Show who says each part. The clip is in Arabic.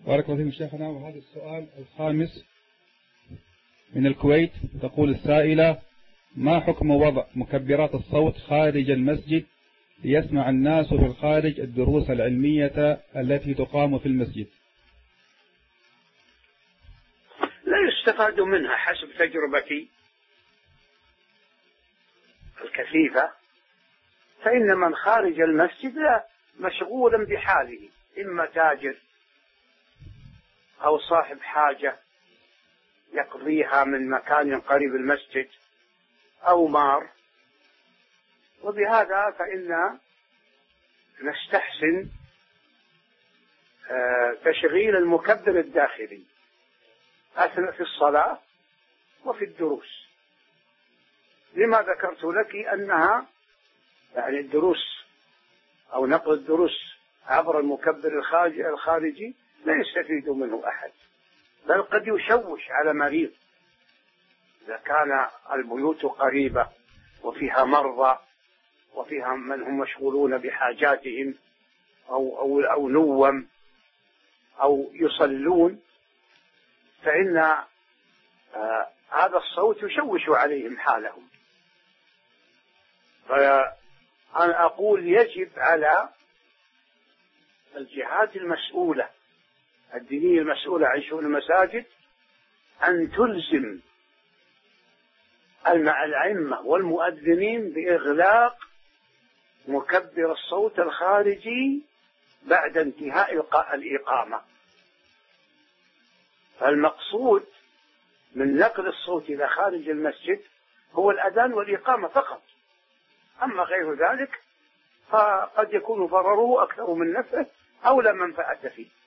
Speaker 1: بارك الله فيكم شيخنا. وهذا السؤال الخامس من الكويت، تقول السائلة: ما حكم وضع مكبرات الصوت خارج المسجد ليسمع الناس في الخارج الدروس العلمية التي تقام في المسجد؟
Speaker 2: لا يستفاد منها حسب تجربتي الكثيفة، فإن من خارج المسجد مشغولا بحاله، إما تاجر أو صاحب حاجة يقضيها من مكان قريب المسجد أو مار، وبهذا فإن نستحسن تشغيل المكبر الداخلي أثناء في الصلاة وفي الدروس. لما ذكرت لك أنها يعني الدروس أو نقل الدروس عبر المكبر الخارجي لا يستفيد منه أحد، بل قد يشوش على مريض إذا كان البيوت قريبة وفيها مرضى وفيها من هم مشغولون بحاجاتهم أو نوم أو يصلون، فإن هذا الصوت يشوش عليهم حالهم. فأنا أقول يجب على الجهات المسؤولة الدينية المسؤولة عن شؤون المساجد أن تلزم الأئمة والمؤذنين بإغلاق مكبر الصوت الخارجي بعد انتهاء الإقامة. فالمقصود من نقل الصوت إلى خارج المسجد هو الأذان والإقامة فقط، أما غير ذلك فقد يكون ضرره أكثر من نفعه أو لا منفعة فيه.